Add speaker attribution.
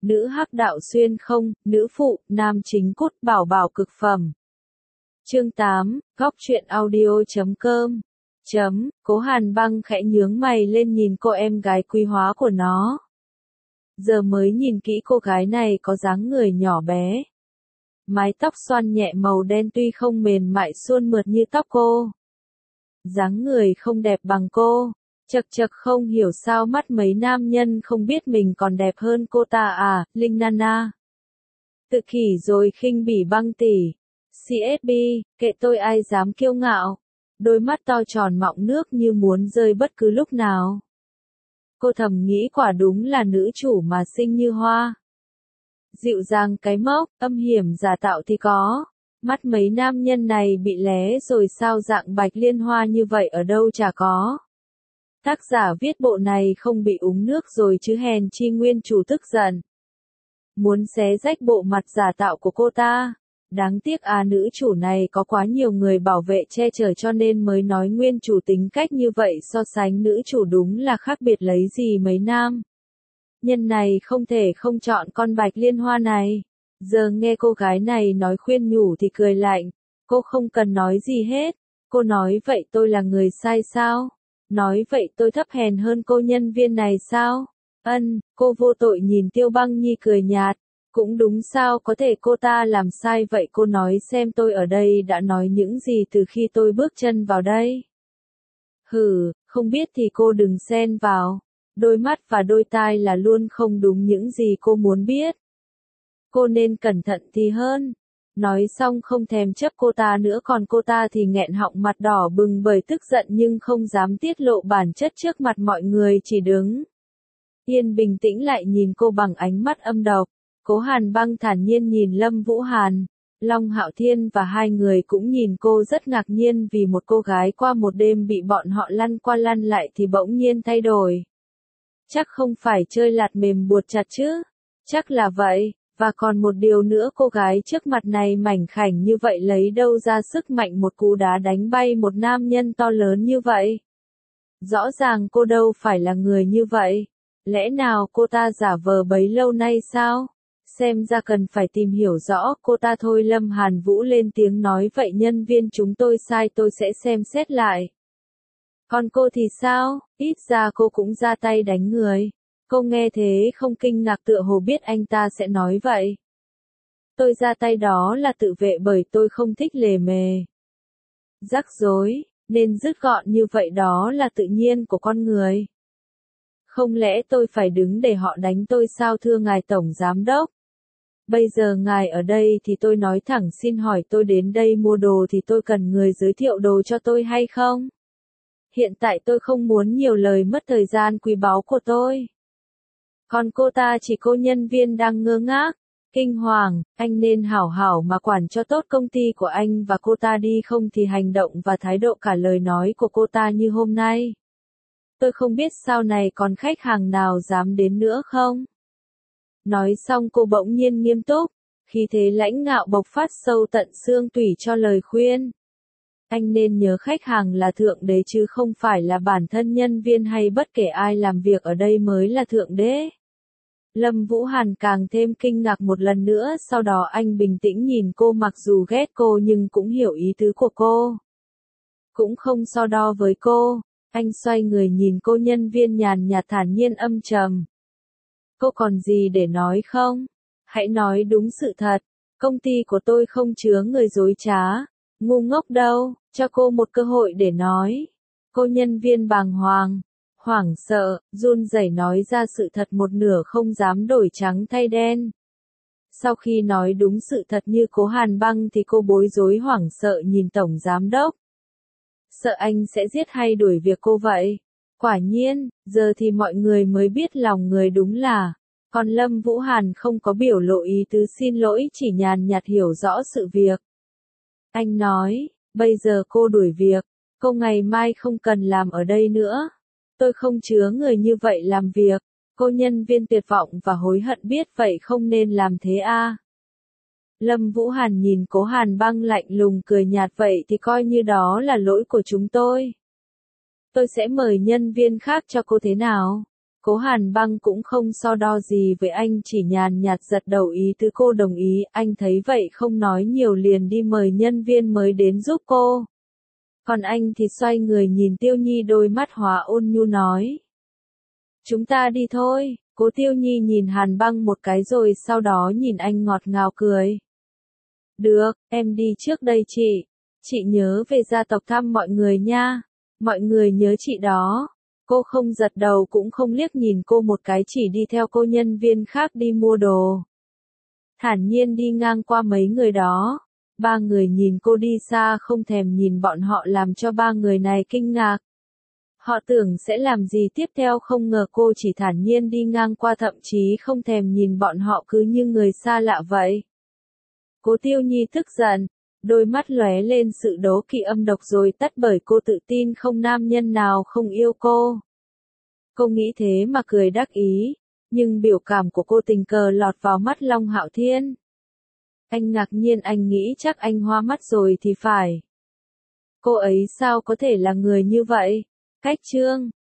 Speaker 1: nữ hắc đạo xuyên không, nữ phụ, nam chính cốt bảo bảo cực phẩm. Chương 8, góc truyện audio.com. Cố Hàn Băng khẽ nhướng mày lên nhìn cô em gái quý hóa của nó. Giờ mới nhìn kỹ cô gái này có dáng người nhỏ bé. Mái tóc xoăn nhẹ màu đen tuy không mềm mại suôn mượt như tóc cô. Dáng người không đẹp bằng cô. Chật chật không hiểu sao mắt mấy nam nhân không biết mình còn đẹp hơn cô ta à, Linh Nana. Tự kỷ rồi khinh bỉ Băng tỷ. CSB, kệ tôi ai dám kiêu ngạo. Đôi mắt to tròn mọng nước như muốn rơi bất cứ lúc nào. Cô thầm nghĩ quả đúng là nữ chủ mà xinh như hoa. Dịu dàng cái mốc, âm hiểm giả tạo thì có. Mắt mấy nam nhân này bị lé rồi sao dạng Bạch Liên Hoa như vậy ở đâu chả có. Tác giả viết bộ này không bị uống nước rồi chứ hèn chi nguyên chủ tức giận. Muốn xé rách bộ mặt giả tạo của cô ta. Đáng tiếc nữ chủ này có quá nhiều người bảo vệ che chở cho nên mới nói nguyên chủ tính cách như vậy, so sánh nữ chủ đúng là khác biệt lấy gì mấy nam. Nhân này không thể không chọn con Bạch Liên Hoa này. Giờ nghe cô gái này nói khuyên nhủ thì cười lạnh. Cô không cần nói gì hết. Cô nói vậy tôi là người sai sao? Nói vậy tôi thấp hèn hơn cô nhân viên này sao? Cô vô tội nhìn Tiêu Băng Nhi cười nhạt. Cũng đúng, sao có thể cô ta làm sai vậy, cô nói xem tôi ở đây đã nói những gì từ khi tôi bước chân vào đây. Hừ, không biết thì cô đừng xen vào. Đôi mắt và đôi tai là luôn không đúng những gì cô muốn biết. Cô nên cẩn thận thì hơn. Nói xong không thèm chấp cô ta nữa, còn cô ta thì nghẹn họng mặt đỏ bừng bởi tức giận nhưng không dám tiết lộ bản chất trước mặt mọi người, chỉ đứng yên bình tĩnh lại nhìn cô bằng ánh mắt âm độc. Cố Hàn Băng thản nhiên nhìn Lâm Vũ Hàn, Long Hạo Thiên và hai người cũng nhìn cô rất ngạc nhiên vì một cô gái qua một đêm bị bọn họ lăn qua lăn lại thì bỗng nhiên thay đổi. Chắc không phải chơi lạt mềm buộc chặt chứ? Chắc là vậy, và còn một điều nữa, cô gái trước mặt này mảnh khảnh như vậy lấy đâu ra sức mạnh một cú đá đánh bay một nam nhân to lớn như vậy? Rõ ràng cô đâu phải là người như vậy. Lẽ nào cô ta giả vờ bấy lâu nay sao? Xem ra cần phải tìm hiểu rõ cô ta thôi. Lâm Hàn Vũ lên tiếng nói, vậy nhân viên chúng tôi sai, tôi sẽ xem xét lại. Còn cô thì sao? Ít ra cô cũng ra tay đánh người. Cô nghe thế không kinh ngạc, tựa hồ biết anh ta sẽ nói vậy. Tôi ra tay đó là tự vệ bởi tôi không thích lề mề. Rắc rối, nên dứt gọn như vậy đó là tự nhiên của con người. Không lẽ tôi phải đứng để họ đánh tôi sao, thưa ngài Tổng Giám Đốc? Bây giờ ngài ở đây thì tôi nói thẳng, xin hỏi tôi đến đây mua đồ thì tôi cần người giới thiệu đồ cho tôi hay không? Hiện tại tôi không muốn nhiều lời mất thời gian quý báu của tôi. Còn cô ta chỉ cô nhân viên đang ngơ ngác, kinh hoàng, anh nên hảo hảo mà quản cho tốt công ty của anh và cô ta đi, không thì hành động và thái độ cả lời nói của cô ta như hôm nay. Tôi không biết sau này còn khách hàng nào dám đến nữa không? Nói xong cô bỗng nhiên nghiêm túc, khí thế lãnh ngạo bộc phát sâu tận xương tủy cho lời khuyên. Anh nên nhớ khách hàng là thượng đế chứ không phải là bản thân nhân viên hay bất kể ai làm việc ở đây mới là thượng đế. Lâm Vũ Hàn càng thêm kinh ngạc một lần nữa, sau đó anh bình tĩnh nhìn cô, mặc dù ghét cô nhưng cũng hiểu ý tứ của cô. Cũng không so đo với cô, anh xoay người nhìn cô nhân viên nhàn nhạt thản nhiên âm trầm. Cô còn gì để nói không? Hãy nói đúng sự thật, công ty của tôi không chứa người dối trá, ngu ngốc đâu, cho cô một cơ hội để nói. Cô nhân viên bàng hoàng, hoảng sợ, run rẩy nói ra sự thật một nửa, không dám đổi trắng thay đen. Sau khi nói đúng sự thật như Cố Hàn Băng thì cô bối rối hoảng sợ nhìn Tổng Giám Đốc. Sợ anh sẽ giết hay đuổi việc cô vậy? Quả nhiên, giờ thì mọi người mới biết lòng người đúng là. Còn Lâm Vũ Hàn không có biểu lộ ý tứ xin lỗi, chỉ nhàn nhạt hiểu rõ sự việc. Anh nói, bây giờ cô đuổi việc, cô ngày mai không cần làm ở đây nữa. Tôi không chứa người như vậy làm việc. Cô nhân viên tuyệt vọng và hối hận biết vậy không nên làm thế à. Lâm Vũ Hàn nhìn Cố Hàn Băng lạnh lùng cười nhạt, vậy thì coi như đó là lỗi của chúng tôi. Tôi sẽ mời nhân viên khác cho cô thế nào? Cố Hàn Băng cũng không so đo gì với anh, chỉ nhàn nhạt gật đầu ý tứ cô đồng ý. Anh thấy vậy không nói nhiều liền đi mời nhân viên mới đến giúp cô. Còn anh thì xoay người nhìn Tiêu Nhi, đôi mắt hóa ôn nhu nói. Chúng ta đi thôi. Cố Tiêu Nhi nhìn Hàn Băng một cái rồi sau đó nhìn anh ngọt ngào cười. Được, em đi trước đây chị. Chị nhớ về gia tộc thăm mọi người nha. Mọi người nhớ chị đó. Cô không giật đầu cũng không liếc nhìn cô một cái, chỉ đi theo cô nhân viên khác đi mua đồ. Thản nhiên đi ngang qua mấy người đó. Ba người nhìn cô đi xa không thèm nhìn bọn họ làm cho ba người này kinh ngạc. Họ tưởng sẽ làm gì tiếp theo, không ngờ cô chỉ thản nhiên đi ngang qua, thậm chí không thèm nhìn bọn họ, cứ như người xa lạ vậy. Cố Tiêu Nhi tức giận, đôi mắt lóe lên sự đố kỵ âm độc rồi tắt, bởi cô tự tin không nam nhân nào không yêu cô. Cô nghĩ thế mà cười đắc ý, nhưng biểu cảm của cô tình cờ lọt vào mắt Long Hạo Thiên. Anh ngạc nhiên, anh nghĩ chắc anh hoa mắt rồi thì phải. Cô ấy sao có thể là người như vậy? Cách chương